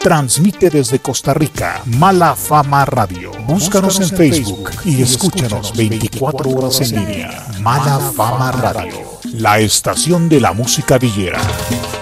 Transmite desde Costa Rica Mala Fama Radio. Búscanos en Facebook y escúchanos 24 horas en línea. Mala Fama Radio, la estación de la música villera.